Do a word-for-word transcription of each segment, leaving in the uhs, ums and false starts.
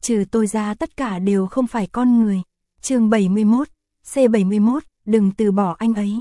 trừ tôi ra tất cả đều không phải con người. Chương bảy mươi mốt, C bảy mươi mốt, đừng từ bỏ anh ấy.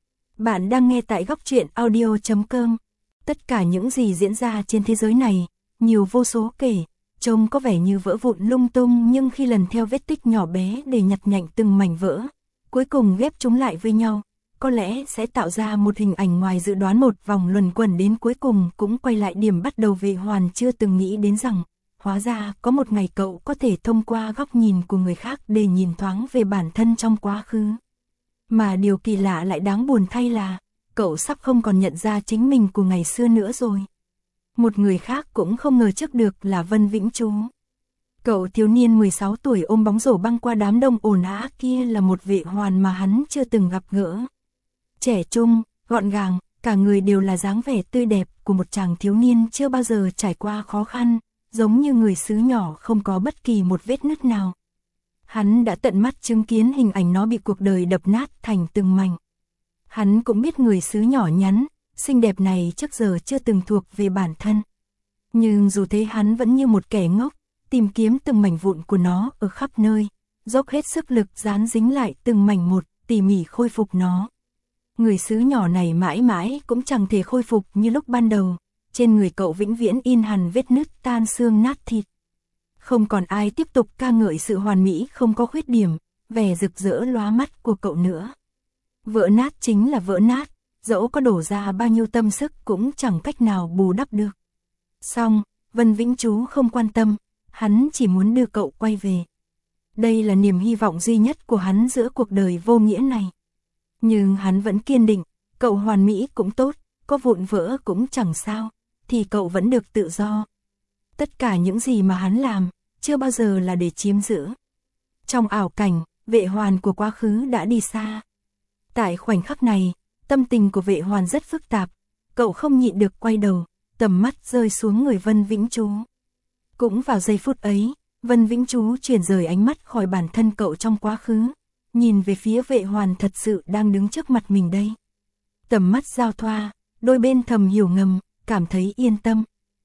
Bạn đang nghe tại góc truyện audio chấm com. Tất cả những gì diễn ra trên thế giới này, nhiều vô số kể, trông có vẻ như vỡ vụn lung tung, nhưng khi lần theo vết tích nhỏ bé để nhặt nhạnh từng mảnh vỡ, cuối cùng ghép chúng lại với nhau, có lẽ sẽ tạo ra một hình ảnh ngoài dự đoán, một vòng luẩn quẩn đến cuối cùng cũng quay lại điểm bắt đầu. Vệ Hoàn chưa từng nghĩ đến rằng, hóa ra có một ngày cậu có thể thông qua góc nhìn của người khác để nhìn thoáng về bản thân trong quá khứ. Mà điều kỳ lạ lại đáng buồn thay là, cậu sắp không còn nhận ra chính mình của ngày xưa nữa rồi. Một người khác cũng không ngờ trước được là Vân Vĩnh Chú. Cậu thiếu niên mười sáu tuổi ôm bóng rổ băng qua đám đông ồn ào kia là một Vệ Hoàn mà hắn chưa từng gặp gỡ. Trẻ trung, gọn gàng, cả người đều là dáng vẻ tươi đẹp của một chàng thiếu niên chưa bao giờ trải qua khó khăn, giống như người xứ nhỏ không có bất kỳ một vết nứt nào. Hắn đã tận mắt chứng kiến hình ảnh nó bị cuộc đời đập nát thành từng mảnh. Hắn cũng biết người xứ nhỏ nhắn, xinh đẹp này trước giờ chưa từng thuộc về bản thân. Nhưng dù thế hắn vẫn như một kẻ ngốc, tìm kiếm từng mảnh vụn của nó ở khắp nơi, dốc hết sức lực dán dính lại từng mảnh một, tỉ mỉ khôi phục nó. Người xứ nhỏ này mãi mãi cũng chẳng thể khôi phục như lúc ban đầu, trên người cậu vĩnh viễn in hằn vết nứt tan xương nát thịt. Không còn ai tiếp tục ca ngợi sự hoàn mỹ không có khuyết điểm, vẻ rực rỡ lóa mắt của cậu nữa. Vỡ nát chính là vỡ nát, dẫu có đổ ra bao nhiêu tâm sức cũng chẳng cách nào bù đắp được. Xong, Vân Vĩnh Chú không quan tâm, hắn chỉ muốn đưa cậu quay về. Đây là niềm hy vọng duy nhất của hắn giữa cuộc đời vô nghĩa này. Nhưng hắn vẫn kiên định, cậu hoàn mỹ cũng tốt, có vụn vỡ cũng chẳng sao, thì cậu vẫn được tự do. Tất cả những gì mà hắn làm, chưa bao giờ là để chiếm giữ. Trong ảo cảnh, Vệ Hoàn của quá khứ đã đi xa. Tại khoảnh khắc này, tâm tình của Vệ Hoàn rất phức tạp, cậu không nhịn được quay đầu, tầm mắt rơi xuống người Vân Vĩnh Chú. Cũng vào giây phút ấy, Vân Vĩnh Chú chuyển rời ánh mắt khỏi bản thân cậu trong quá khứ, nhìn về phía Vệ Hoàn thật sự đang đứng trước mặt mình đây. Tầm mắt giao thoa, đôi bên thầm hiểu ngầm, cảm thấy yên tâm.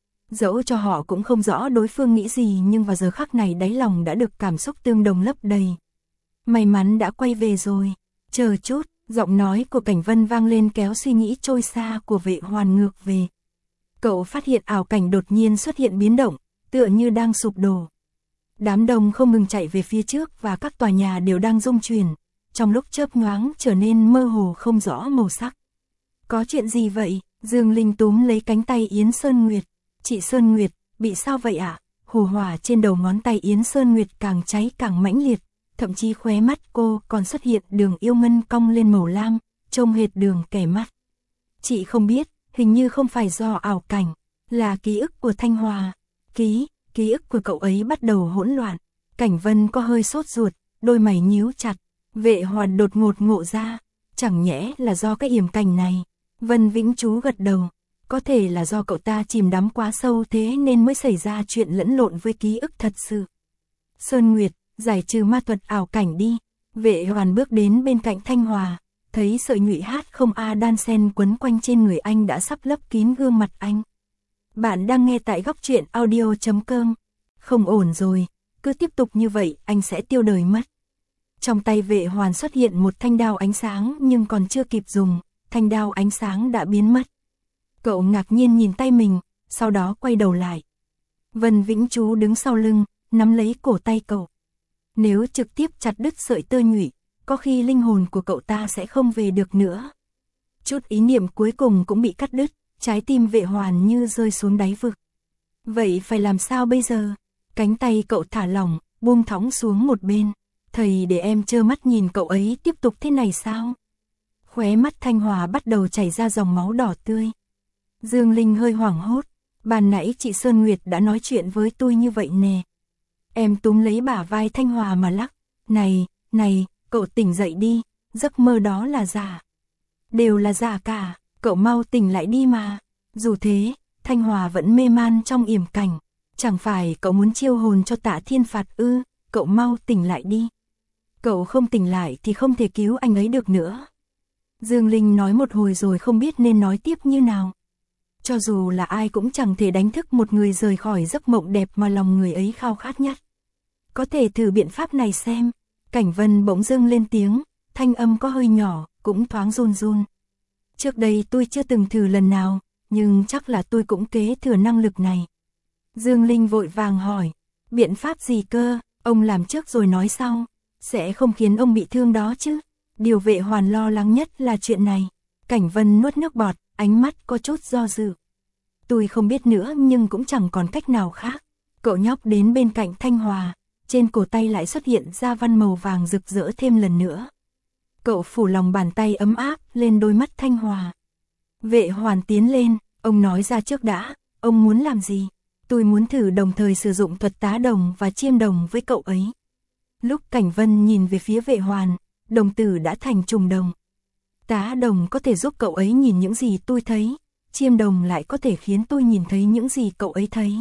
Dẫu cho họ cũng không rõ đối phương nghĩ gì, nhưng vào giờ khắc này đáy lòng đã được cảm xúc tương đồng lấp đầy. May mắn đã quay về rồi. Chờ chút, giọng nói của Cảnh Vân vang lên kéo suy nghĩ trôi xa của Vệ Hoàn ngược về. Cậu phát hiện ảo cảnh đột nhiên xuất hiện biến động, tựa như đang sụp đổ. Đám đông không ngừng chạy về phía trước và các tòa nhà đều đang rung chuyển, trong lúc chớp nhoáng trở nên mơ hồ không rõ màu sắc. Có chuyện gì vậy? Dương Linh túm lấy cánh tay Yến Sơn Nguyệt. Chị Sơn Nguyệt, bị sao vậy ạ? À? Hồ hỏa trên đầu ngón tay Yến Sơn Nguyệt càng cháy càng mãnh liệt, thậm chí khóe mắt cô còn xuất hiện đường yêu ngân cong lên màu lam, trông hệt đường kẻ mắt. Chị không biết, hình như không phải do ảo cảnh, là ký ức của Thanh Hòa. Ký, ký ức của cậu ấy bắt đầu hỗn loạn. Cảnh Vân có hơi sốt ruột, đôi mày nhíu chặt. Vệ Hoàn đột ngột ngộ ra, chẳng nhẽ là do cái yểm cảnh này. Vân Vĩnh Chú gật đầu, có thể là do cậu ta chìm đắm quá sâu thế nên mới xảy ra chuyện lẫn lộn với ký ức thật sự. Sơn Nguyệt, giải trừ ma thuật ảo cảnh đi. Vệ Hoàn bước đến bên cạnh Thanh Hòa, thấy sợi nhụy hát không a đan sen quấn quanh trên người anh đã sắp lấp kín gương mặt anh. Bạn đang nghe tại góc truyện audio chấm com. Không ổn rồi, cứ tiếp tục như vậy anh sẽ tiêu đời mất. Trong tay Vệ Hoàn xuất hiện một thanh đao ánh sáng, nhưng còn chưa kịp dùng, thanh đao ánh sáng đã biến mất. Cậu ngạc nhiên nhìn tay mình, sau đó quay đầu lại. Vân Vĩnh Chú đứng sau lưng, nắm lấy cổ tay cậu. Nếu trực tiếp chặt đứt sợi tơ nhụy, có khi linh hồn của cậu ta sẽ không về được nữa. Chút ý niệm cuối cùng cũng bị cắt đứt, trái tim Vệ Hoàn như rơi xuống đáy vực. Vậy phải làm sao bây giờ? Cánh tay cậu thả lỏng, buông thõng xuống một bên. Thầy để em trơ mắt nhìn cậu ấy tiếp tục thế này sao? Khóe mắt Thanh Hòa bắt đầu chảy ra dòng máu đỏ tươi. Dương Linh hơi hoảng hốt. Ban nãy chị Sơn Nguyệt đã nói chuyện với tôi như vậy nè. Em túm lấy bả vai Thanh Hòa mà lắc. Này, này, cậu tỉnh dậy đi, giấc mơ đó là giả. Đều là giả cả, cậu mau tỉnh lại đi mà. Dù thế, Thanh Hòa vẫn mê man trong yểm cảnh. Chẳng phải cậu muốn chiêu hồn cho Tạ Thiên Phạt ư? Cậu mau tỉnh lại đi. Cậu không tỉnh lại thì không thể cứu anh ấy được nữa. Dương Linh nói một hồi rồi không biết nên nói tiếp như nào. Cho dù là ai cũng chẳng thể đánh thức một người rời khỏi giấc mộng đẹp mà lòng người ấy khao khát nhất. có thể thử biện pháp này xem. Cảnh Vân bỗng dưng lên tiếng, thanh âm có hơi nhỏ, cũng thoáng run run. Trước đây tôi chưa từng thử lần nào, nhưng chắc là tôi cũng kế thừa năng lực này. Dương Linh vội vàng hỏi, biện pháp gì cơ, ông làm trước rồi nói sau, sẽ không khiến ông bị thương đó chứ. Điều Vệ Hoàn lo lắng nhất là chuyện này. Cảnh Vân nuốt nước bọt, ánh mắt có chút do dự. Tôi không biết nữa nhưng cũng chẳng còn cách nào khác. Cậu nhóc đến bên cạnh Thanh Hòa, trên cổ tay lại xuất hiện ra văn màu vàng rực rỡ thêm lần nữa. Cậu phủ lòng bàn tay ấm áp lên đôi mắt Thanh Hòa. Vệ Hoàn tiến lên, ông nói ra trước đã, ông muốn làm gì? Tôi muốn thử đồng thời sử dụng thuật tá đồng và chiêm đồng với cậu ấy. Lúc Cảnh Vân nhìn về phía Vệ Hoàn, đồng tử đã thành trùng đồng. Tá đồng có thể giúp cậu ấy nhìn những gì tôi thấy, chiêm đồng lại có thể khiến tôi nhìn thấy những gì cậu ấy thấy.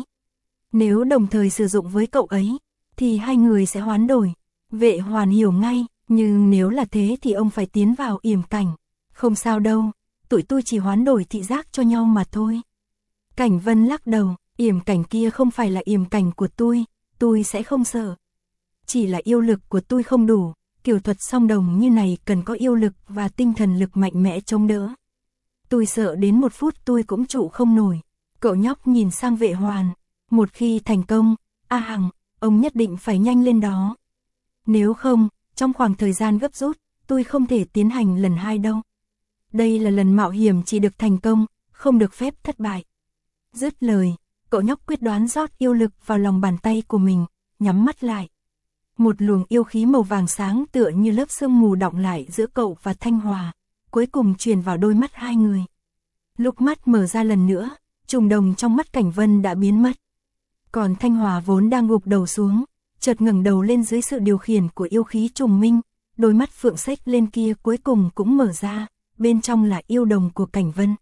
Nếu đồng thời sử dụng với cậu ấy, thì hai người sẽ hoán đổi. Vệ Hoàn hiểu ngay, nhưng nếu là thế thì ông phải tiến vào yểm cảnh. Không sao đâu, tụi tôi chỉ hoán đổi thị giác cho nhau mà thôi. Cảnh Vân lắc đầu, yểm cảnh kia không phải là yểm cảnh của tôi, tôi sẽ không sợ. Chỉ là yêu lực của tôi không đủ, kiểu thuật song đồng như này cần có yêu lực và tinh thần lực mạnh mẽ chống đỡ. Tôi sợ đến một phút tôi cũng trụ không nổi. Cậu nhóc nhìn sang Vệ Hoàn, một khi thành công, A Hằng, ông nhất định phải nhanh lên đó. Nếu không, trong khoảng thời gian gấp rút, tôi không thể tiến hành lần hai đâu. Đây là lần mạo hiểm chỉ được thành công, không được phép thất bại. Dứt lời, cậu nhóc quyết đoán rót yêu lực vào lòng bàn tay của mình, nhắm mắt lại. Một luồng yêu khí màu vàng sáng tựa như lớp sương mù đọng lại giữa cậu và Thanh Hòa, cuối cùng truyền vào đôi mắt hai người. Lúc mắt mở ra lần nữa, trùng đồng trong mắt Cảnh Vân đã biến mất. Còn Thanh Hòa vốn đang gục đầu xuống, chợt ngẩng đầu lên dưới sự điều khiển của yêu khí trùng minh, đôi mắt phượng xếch lên kia cuối cùng cũng mở ra, bên trong là yêu đồng của Cảnh Vân.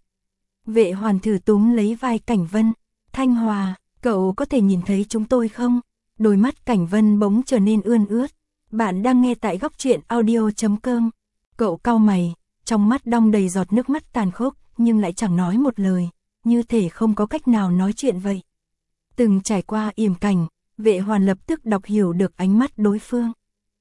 Vệ Hoàn thử túm lấy vai Cảnh Vân, Thanh Hòa, cậu có thể nhìn thấy chúng tôi không? Đôi mắt Cảnh Vân bỗng trở nên ươn ướt. Bạn đang nghe tại góc truyện audio chấm com. Cậu cau mày, trong mắt đong đầy giọt nước mắt tàn khốc, nhưng lại chẳng nói một lời, như thể không có cách nào nói chuyện vậy. Từng trải qua yểm cảnh, Vệ Hoàn lập tức đọc hiểu được ánh mắt đối phương.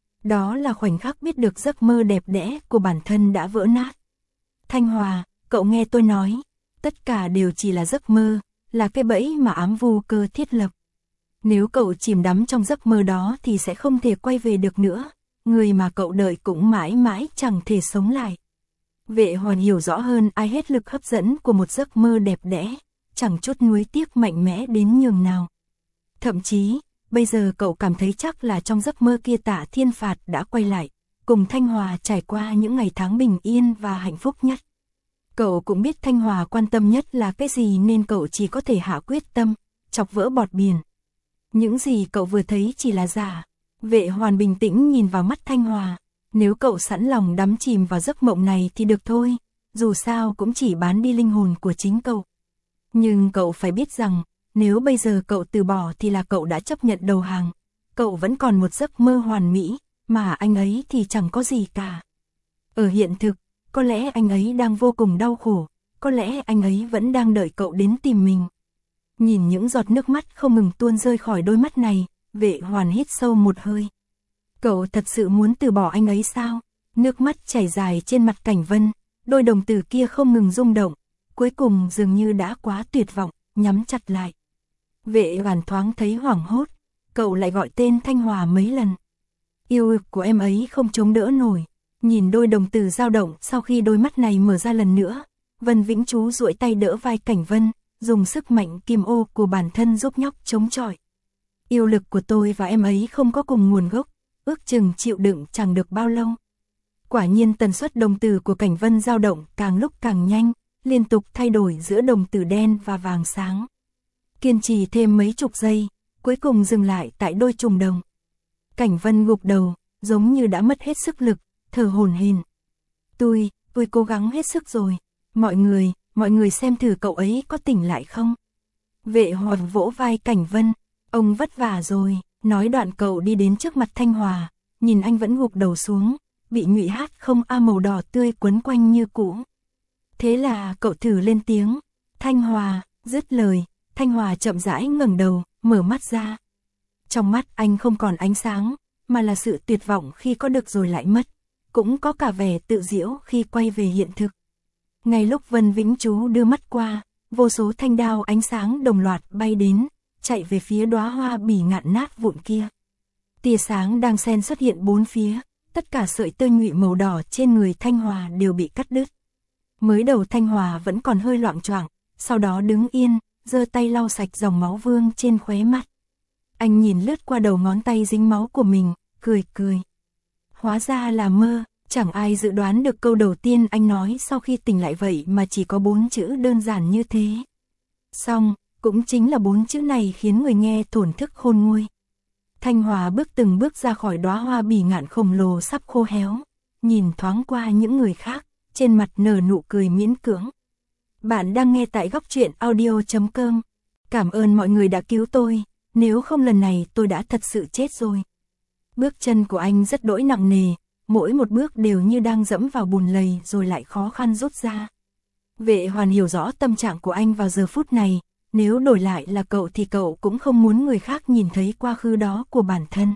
Đó là khoảnh khắc biết được giấc mơ đẹp đẽ của bản thân đã vỡ nát. Thanh Hòa, cậu nghe tôi nói, tất cả đều chỉ là giấc mơ, là cái bẫy mà ám vu cơ thiết lập. Nếu cậu chìm đắm trong giấc mơ đó thì sẽ không thể quay về được nữa, người mà cậu đợi cũng mãi mãi chẳng thể sống lại. Vệ Hoàn hiểu rõ hơn ai hết lực hấp dẫn của một giấc mơ đẹp đẽ, chẳng chút nuối tiếc mạnh mẽ đến nhường nào. Thậm chí, bây giờ cậu cảm thấy chắc là trong giấc mơ kia Tạ Thiên Phạt đã quay lại, cùng Thanh Hòa trải qua những ngày tháng bình yên và hạnh phúc nhất. Cậu cũng biết Thanh Hòa quan tâm nhất là cái gì nên cậu chỉ có thể hạ quyết tâm, chọc vỡ bọt biển. Những gì cậu vừa thấy chỉ là giả. Vệ Hoàn bình tĩnh nhìn vào mắt Thanh Hòa. Nếu cậu sẵn lòng đắm chìm vào giấc mộng này thì được thôi, dù sao cũng chỉ bán đi linh hồn của chính cậu. Nhưng cậu phải biết rằng, nếu bây giờ cậu từ bỏ thì là cậu đã chấp nhận đầu hàng. Cậu vẫn còn một giấc mơ hoàn mỹ, mà anh ấy thì chẳng có gì cả. Ở hiện thực, có lẽ anh ấy đang vô cùng đau khổ, có lẽ anh ấy vẫn đang đợi cậu đến tìm mình. Nhìn những giọt nước mắt không ngừng tuôn rơi khỏi đôi mắt này, Vệ Hoàn hít sâu một hơi. Cậu thật sự muốn từ bỏ anh ấy sao? Nước mắt chảy dài trên mặt Cảnh Vân, đôi đồng tử kia không ngừng rung động, cuối cùng dường như đã quá tuyệt vọng, nhắm chặt lại. Vệ Hoàn thoáng thấy hoảng hốt, cậu lại gọi tên Thanh Hòa mấy lần. Yêu lực của em ấy không chống đỡ nổi, nhìn đôi đồng tử dao động sau khi đôi mắt này mở ra lần nữa, Vân Vĩnh Chú duỗi tay đỡ vai Cảnh Vân, dùng sức mạnh kim ô của bản thân giúp nhóc chống chọi. Yêu lực của tôi và em ấy không có cùng nguồn gốc, ước chừng chịu đựng chẳng được bao lâu. Quả nhiên tần suất đồng tử của Cảnh Vân dao động càng lúc càng nhanh, liên tục thay đổi giữa đồng tử đen và vàng sáng. Kiên trì thêm mấy chục giây, cuối cùng dừng lại tại đôi trùng đồng. Cảnh Vân gục đầu, giống như đã mất hết sức lực, thở hổn hển. Tôi, tôi cố gắng hết sức rồi. Mọi người, mọi người xem thử cậu ấy có tỉnh lại không? Vệ Hoàn vỗ vai Cảnh Vân, ông vất vả rồi. Nói đoạn cậu đi đến trước mặt Thanh Hòa, nhìn anh vẫn gục đầu xuống, bị nhụy hát không a màu đỏ tươi quấn quanh như cũ. Thế là cậu thử lên tiếng, Thanh Hòa, dứt lời, Thanh Hòa chậm rãi ngẩng đầu, mở mắt ra. Trong mắt anh không còn ánh sáng, mà là sự tuyệt vọng khi có được rồi lại mất, cũng có cả vẻ tự giễu khi quay về hiện thực. Ngay lúc Vân Vĩnh Chú đưa mắt qua, vô số thanh đao ánh sáng đồng loạt bay đến, chạy về phía đóa hoa bỉ ngạn nát vụn kia. Tia sáng đang xen xuất hiện bốn phía, tất cả sợi tơ nhụy màu đỏ trên người Thanh Hòa đều bị cắt đứt. Mới đầu Thanh Hòa vẫn còn hơi loạng choạng, sau đó đứng yên, giơ tay lau sạch dòng máu vương trên khóe mắt. Anh nhìn lướt qua đầu ngón tay dính máu của mình, cười cười. Hóa ra là mơ, chẳng ai dự đoán được câu đầu tiên anh nói sau khi tỉnh lại vậy mà chỉ có bốn chữ đơn giản như thế. Xong, cũng chính là bốn chữ này khiến người nghe thổn thức khôn nguôi. Thanh Hòa bước từng bước ra khỏi đóa hoa bỉ ngạn khổng lồ sắp khô héo, nhìn thoáng qua những người khác, trên mặt nở nụ cười miễn cưỡng. Bạn đang nghe tại góc truyện audio chấm com. Cảm ơn mọi người đã cứu tôi, nếu không lần này tôi đã thật sự chết rồi. Bước chân của anh rất đỗi nặng nề, mỗi một bước đều như đang dẫm vào bùn lầy rồi lại khó khăn rút ra. Vệ Hoàn hiểu rõ tâm trạng của anh vào giờ phút này, nếu đổi lại là cậu thì cậu cũng không muốn người khác nhìn thấy quá khứ đó của bản thân.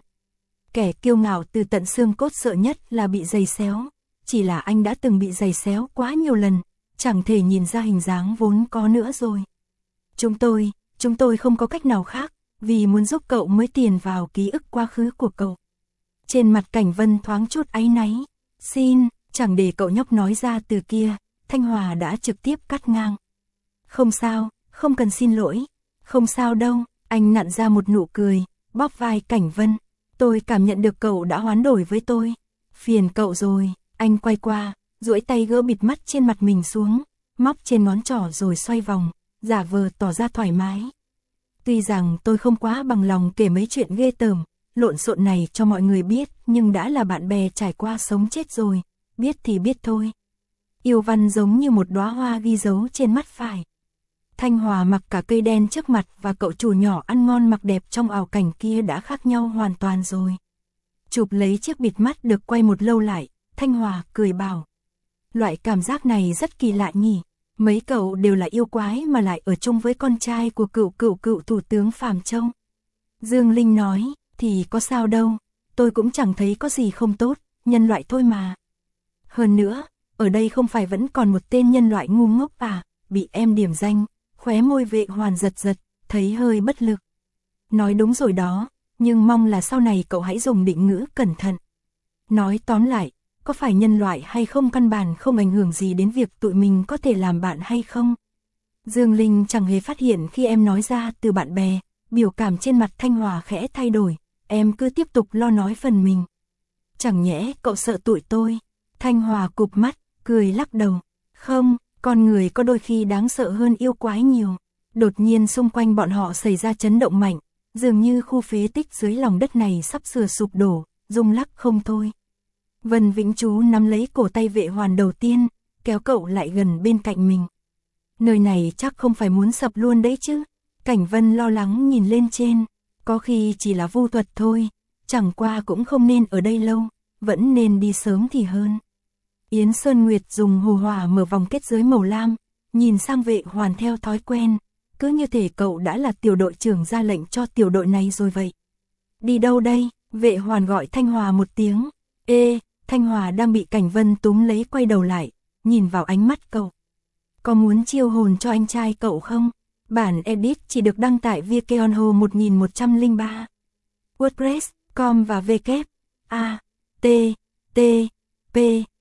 Kẻ kiêu ngạo từ tận xương cốt sợ nhất là bị giày xéo, chỉ là anh đã từng bị giày xéo quá nhiều lần, chẳng thể nhìn ra hình dáng vốn có nữa rồi. Chúng tôi, chúng tôi không có cách nào khác, vì muốn giúp cậu mới tiền vào ký ức quá khứ của cậu. Trên mặt Cảnh Vân thoáng chút áy náy. Xin, chẳng để cậu nhóc nói ra từ kia, Thanh Hòa đã trực tiếp cắt ngang. Không sao, không cần xin lỗi. Không sao đâu, anh nặn ra một nụ cười, bóp vai Cảnh Vân. Tôi cảm nhận được cậu đã hoán đổi với tôi. Phiền cậu rồi, anh quay qua, duỗi tay gỡ bịt mắt trên mặt mình xuống, móc trên ngón trỏ rồi xoay vòng, giả vờ tỏ ra thoải mái. Tuy rằng tôi không quá bằng lòng kể mấy chuyện ghê tởm, lộn xộn này cho mọi người biết, nhưng đã là bạn bè trải qua sống chết rồi, biết thì biết thôi. Yêu văn giống như một đóa hoa ghi dấu trên mắt phải. Thanh Hòa mặc cả cây đen trước mặt và cậu chủ nhỏ ăn ngon mặc đẹp trong ảo cảnh kia đã khác nhau hoàn toàn rồi. Chụp lấy chiếc bịt mắt được quay một lâu lại, Thanh Hòa cười bảo. Loại cảm giác này rất kỳ lạ nhỉ, mấy cậu đều là yêu quái mà lại ở chung với con trai của cựu cựu cựu thủ tướng Phàm Châu. Dương Linh nói, thì có sao đâu, tôi cũng chẳng thấy có gì không tốt, nhân loại thôi mà. Hơn nữa, ở đây không phải vẫn còn một tên nhân loại ngu ngốc à, bị em điểm danh, khóe môi Vệ Hoàn giật giật, thấy hơi bất lực. Nói đúng rồi đó, nhưng mong là sau này cậu hãy dùng định ngữ cẩn thận. Nói tóm lại, có phải nhân loại hay không căn bản không ảnh hưởng gì đến việc tụi mình có thể làm bạn hay không? Dương Linh chẳng hề phát hiện khi em nói ra từ bạn bè, biểu cảm trên mặt Thanh Hòa khẽ thay đổi, em cứ tiếp tục lo nói phần mình. Chẳng nhẽ cậu sợ tụi tôi? Thanh Hòa cụp mắt, cười lắc đầu. Không, con người có đôi khi đáng sợ hơn yêu quái nhiều. Đột nhiên xung quanh bọn họ xảy ra chấn động mạnh, dường như khu phế tích dưới lòng đất này sắp sửa sụp đổ, rung lắc không thôi. Vân Vĩnh Chú nắm lấy cổ tay Vệ Hoàn đầu tiên, kéo cậu lại gần bên cạnh mình. Nơi này chắc không phải muốn sập luôn đấy chứ? Cảnh Vân lo lắng nhìn lên trên, có khi chỉ là vu thuật thôi, chẳng qua cũng không nên ở đây lâu, vẫn nên đi sớm thì hơn. Yến Sơn Nguyệt dùng hồ hỏa mở vòng kết giới màu lam, nhìn sang Vệ Hoàn theo thói quen, cứ như thể cậu đã là tiểu đội trưởng ra lệnh cho tiểu đội này rồi vậy. Đi đâu đây? Vệ Hoàn gọi Thanh Hòa một tiếng. Ê, Thanh Hòa đang bị Cảnh Vân túm lấy quay đầu lại, nhìn vào ánh mắt cậu. Có muốn chiêu hồn cho anh trai cậu không? Bản edit chỉ được đăng tại Vikenho một nghìn một trăm lẻ ba. WordPress, com và W. A. T. T. P.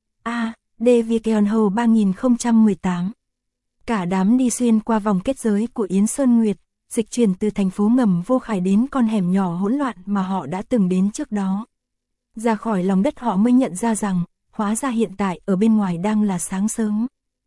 A. D. Vikenho ba nghìn không trăm mười tám. Cả đám đi xuyên qua vòng kết giới của Yến Sơn Nguyệt, dịch chuyển từ thành phố ngầm Vô Khải đến con hẻm nhỏ hỗn loạn mà họ đã từng đến trước đó. Ra khỏi lòng đất họ mới nhận ra rằng, hóa ra hiện tại ở bên ngoài đang là sáng sớm.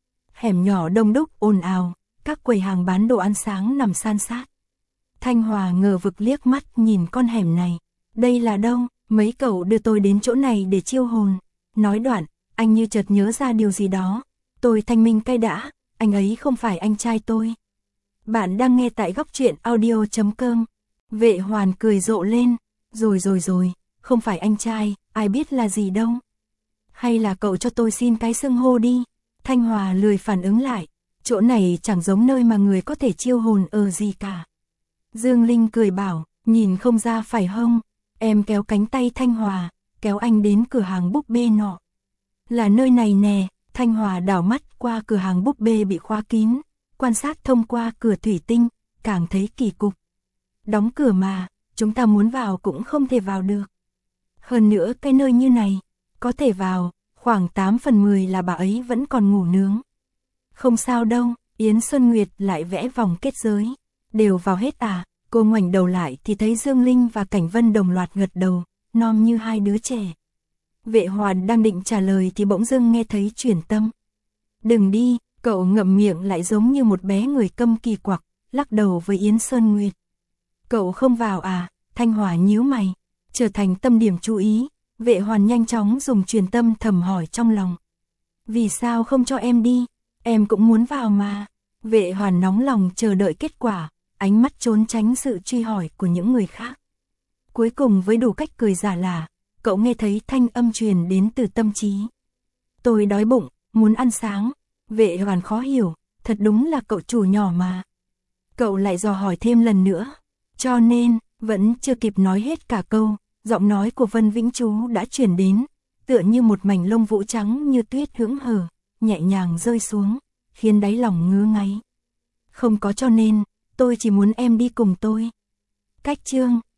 Hẻm nhỏ đông đúc ồn ào, các quầy hàng bán đồ ăn sáng nằm san sát. Thanh Hòa ngờ vực liếc mắt nhìn con hẻm này. Đây là đâu? Mấy cậu đưa tôi đến chỗ này để chiêu hồn. Nói đoạn, anh như chợt nhớ ra điều gì đó. Tôi thanh minh cay đã, anh ấy không phải anh trai tôi. Bạn đang nghe tại góc truyện audio chấm com. Vệ Hoàn cười rộ lên. Rồi rồi rồi, không phải anh trai, ai biết là gì đâu. Hay là cậu cho tôi xin cái xưng hô đi. Thanh Hòa lười phản ứng lại. Chỗ này chẳng giống nơi mà người có thể chiêu hồn ở gì cả. Dương Linh cười bảo, Nhìn không ra phải không? Em kéo cánh tay Thanh Hòa, kéo anh đến cửa hàng búp bê nọ. Là nơi này nè. Thanh Hòa đảo mắt qua cửa hàng búp bê bị khóa kín, quan sát thông qua cửa thủy tinh, càng thấy kỳ cục. Đóng cửa mà, chúng ta muốn vào cũng không thể vào được. Hơn nữa cái nơi như này, có thể vào, khoảng tám phần mười là bà ấy vẫn còn ngủ nướng. Không sao đâu, Yến Xuân Nguyệt lại vẽ vòng kết giới. Đều vào hết à? Cô ngoảnh đầu lại thì thấy Dương Linh và Cảnh Vân đồng loạt gật đầu, nom như hai đứa trẻ. Vệ Hoàn đang định trả lời thì bỗng dưng nghe thấy chuyển tâm. Đừng đi, cậu ngậm miệng lại giống như một bé người câm kỳ quặc, lắc đầu với Yến Xuân Nguyệt. Cậu không vào à? Thanh Hòa nhíu mày, trở thành tâm điểm chú ý. Vệ Hoàn nhanh chóng dùng truyền tâm thầm hỏi trong lòng. Vì sao không cho em đi? Em cũng muốn vào mà. Vệ Hoàn nóng lòng chờ đợi kết quả, ánh mắt trốn tránh sự truy hỏi của những người khác. Cuối cùng với đủ cách cười giả lả, cậu nghe thấy thanh âm truyền đến từ tâm trí. Tôi đói bụng, muốn ăn sáng. Vệ Hoàn khó hiểu, thật đúng là cậu chủ nhỏ mà. Cậu lại dò hỏi thêm lần nữa. Cho nên, vẫn chưa kịp nói hết cả câu, giọng nói của Vân Vĩnh Chú đã truyền đến, tựa như một mảnh lông vũ trắng như tuyết hững hờ, nhẹ nhàng rơi xuống, khiến đáy lòng ngứa ngáy. Không có cho nên, tôi chỉ muốn em đi cùng tôi. Cách chương